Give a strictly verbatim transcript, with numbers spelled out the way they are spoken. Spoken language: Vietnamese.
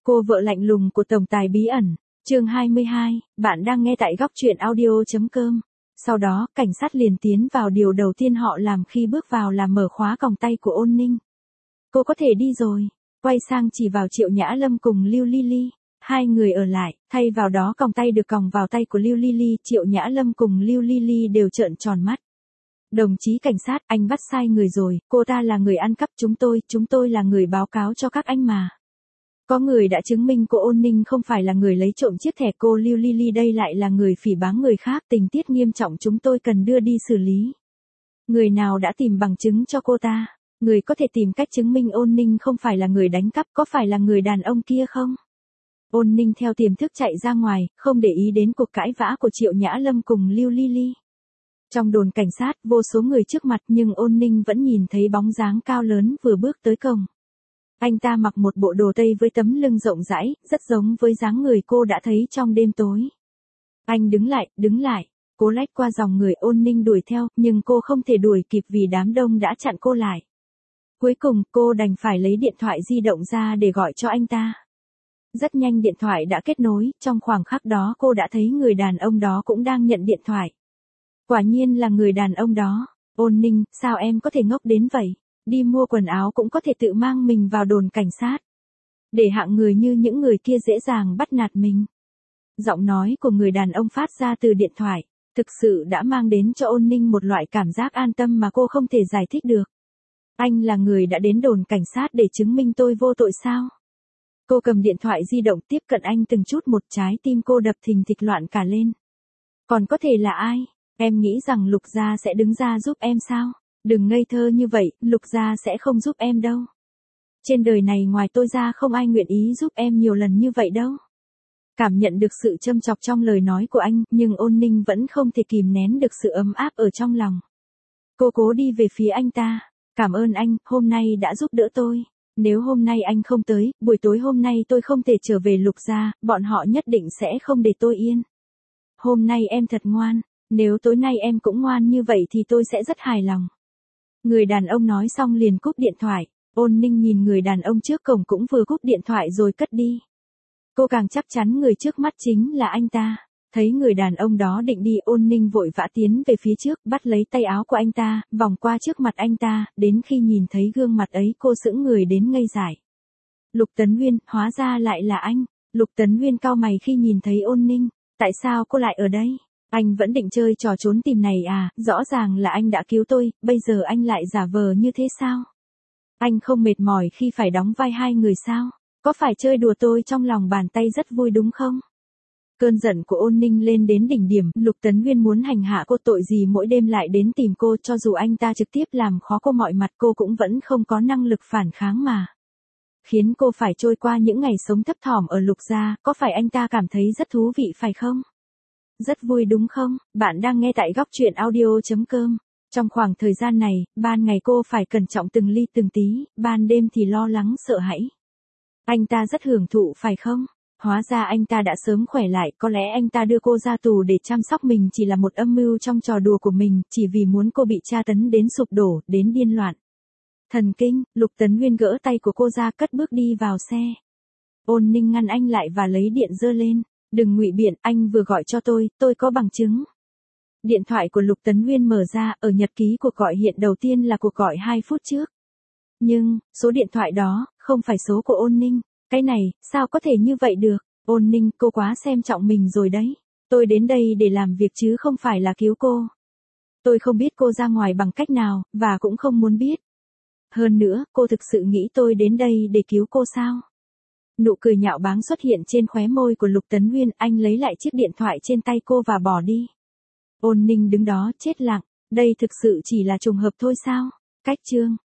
Cô vợ lạnh lùng của tổng tài bí ẩn, chương hai mươi hai, bạn đang nghe tại góc truyện audio chấm com. Sau đó, cảnh sát liền tiến vào, điều đầu tiên họ làm khi bước vào là mở khóa còng tay của Ôn Ninh. Cô có thể đi rồi, quay sang chỉ vào Triệu Nhã Lâm cùng Lưu Ly Ly. Hai người ở lại, thay vào đó còng tay được còng vào tay của Lưu Ly Ly, Triệu Nhã Lâm cùng Lưu Ly Ly đều trợn tròn mắt. Đồng chí cảnh sát, anh bắt sai người rồi, cô ta là người ăn cắp chúng tôi, chúng tôi là người báo cáo cho các anh mà. Có người đã chứng minh cô Ôn Ninh không phải là người lấy trộm chiếc thẻ, cô Lưu Ly Ly đây lại là người phỉ báng người khác, tình tiết nghiêm trọng, chúng tôi cần đưa đi xử lý. Người nào đã tìm bằng chứng cho cô ta? Người có thể tìm cách chứng minh Ôn Ninh không phải là người đánh cắp, có phải là người đàn ông kia không? Ôn Ninh theo tiềm thức chạy ra ngoài, không để ý đến cuộc cãi vã của Triệu Nhã Lâm cùng Lưu Ly Ly. Trong đồn cảnh sát, vô số người trước mặt nhưng Ôn Ninh vẫn nhìn thấy bóng dáng cao lớn vừa bước tới cổng. Anh ta mặc một bộ đồ tây với tấm lưng rộng rãi, rất giống với dáng người cô đã thấy trong đêm tối. Anh đứng lại, đứng lại, cố lách qua dòng người. Ôn Ninh đuổi theo, nhưng cô không thể đuổi kịp vì đám đông đã chặn cô lại. Cuối cùng, cô đành phải lấy điện thoại di động ra để gọi cho anh ta. Rất nhanh điện thoại đã kết nối, trong khoảng khắc đó cô đã thấy người đàn ông đó cũng đang nhận điện thoại. Quả nhiên là người đàn ông đó. Ôn Ninh, sao em có thể ngốc đến vậy? Đi mua quần áo cũng có thể tự mang mình vào đồn cảnh sát. Để hạng người như những người kia dễ dàng bắt nạt mình. Giọng nói của người đàn ông phát ra từ điện thoại, thực sự đã mang đến cho Ôn Ninh một loại cảm giác an tâm mà cô không thể giải thích được. Anh là người đã đến đồn cảnh sát để chứng minh tôi vô tội sao? Cô cầm điện thoại di động tiếp cận anh từng chút một, trái tim cô đập thình thịch loạn cả lên. Còn có thể là ai? Em nghĩ rằng Lục Gia sẽ đứng ra giúp em sao? Đừng ngây thơ như vậy, Lục Gia sẽ không giúp em đâu. Trên đời này ngoài tôi ra không ai nguyện ý giúp em nhiều lần như vậy đâu. Cảm nhận được sự châm chọc trong lời nói của anh, nhưng Ôn Ninh vẫn không thể kìm nén được sự ấm áp ở trong lòng. Cô cố đi về phía anh ta. Cảm ơn anh, hôm nay đã giúp đỡ tôi. Nếu hôm nay anh không tới, buổi tối hôm nay tôi không thể trở về Lục Gia, bọn họ nhất định sẽ không để tôi yên. Hôm nay em thật ngoan, nếu tối nay em cũng ngoan như vậy thì tôi sẽ rất hài lòng. Người đàn ông nói xong liền cúp điện thoại. Ôn Ninh nhìn người đàn ông trước cổng cũng vừa cúp điện thoại rồi cất đi. Cô càng chắc chắn người trước mắt chính là anh ta. Thấy người đàn ông đó định đi, Ôn Ninh vội vã tiến về phía trước, bắt lấy tay áo của anh ta, vòng qua trước mặt anh ta, đến khi nhìn thấy gương mặt ấy cô sững người đến ngây dại. Lục Tấn Huyên, hóa ra lại là anh. Lục Tấn Huyên cau mày khi nhìn thấy Ôn Ninh. Tại sao cô lại ở đây? Anh vẫn định chơi trò trốn tìm này à? Rõ ràng là anh đã cứu tôi, bây giờ anh lại giả vờ như thế sao? Anh không mệt mỏi khi phải đóng vai hai người sao? Có phải chơi đùa tôi trong lòng bàn tay rất vui đúng không? Cơn giận của Ôn Ninh lên đến đỉnh điểm, Lục Tấn Huyên muốn hành hạ cô, tội gì mỗi đêm lại đến tìm cô, cho dù anh ta trực tiếp làm khó cô mọi mặt cô cũng vẫn không có năng lực phản kháng mà. Khiến cô phải trôi qua những ngày sống thấp thỏm ở Lục Gia, có phải anh ta cảm thấy rất thú vị phải không? Rất vui đúng không? Bạn đang nghe tại góc truyện audio chấm com. Trong khoảng thời gian này, ban ngày cô phải cẩn trọng từng ly từng tí, ban đêm thì lo lắng sợ hãi. Anh ta rất hưởng thụ phải không? Hóa ra anh ta đã sớm khỏe lại, có lẽ anh ta đưa cô ra tù để chăm sóc mình chỉ là một âm mưu trong trò đùa của mình, chỉ vì muốn cô bị tra tấn đến sụp đổ, đến điên loạn. Thần kinh, Lục Tấn Huyên gỡ tay của cô ra, cất bước đi vào xe. Ôn Ninh ngăn anh lại và lấy điện giơ lên. Đừng ngụy biện, anh vừa gọi cho tôi, tôi có bằng chứng. Điện thoại của Lục Tấn Huyên mở ra, ở nhật ký cuộc gọi hiện đầu tiên là cuộc gọi hai phút trước. Nhưng, số điện thoại đó, không phải số của Ôn Ninh. Cái này, sao có thể như vậy được? Ôn Ninh, cô quá xem trọng mình rồi đấy. Tôi đến đây để làm việc chứ không phải là cứu cô. Tôi không biết cô ra ngoài bằng cách nào, và cũng không muốn biết. Hơn nữa, cô thực sự nghĩ tôi đến đây để cứu cô sao? Nụ cười nhạo báng xuất hiện trên khóe môi của Lục Tấn Huyên, anh lấy lại chiếc điện thoại trên tay cô và bỏ đi. Ôn Ninh đứng đó chết lặng, đây thực sự chỉ là trùng hợp thôi sao? Cách chương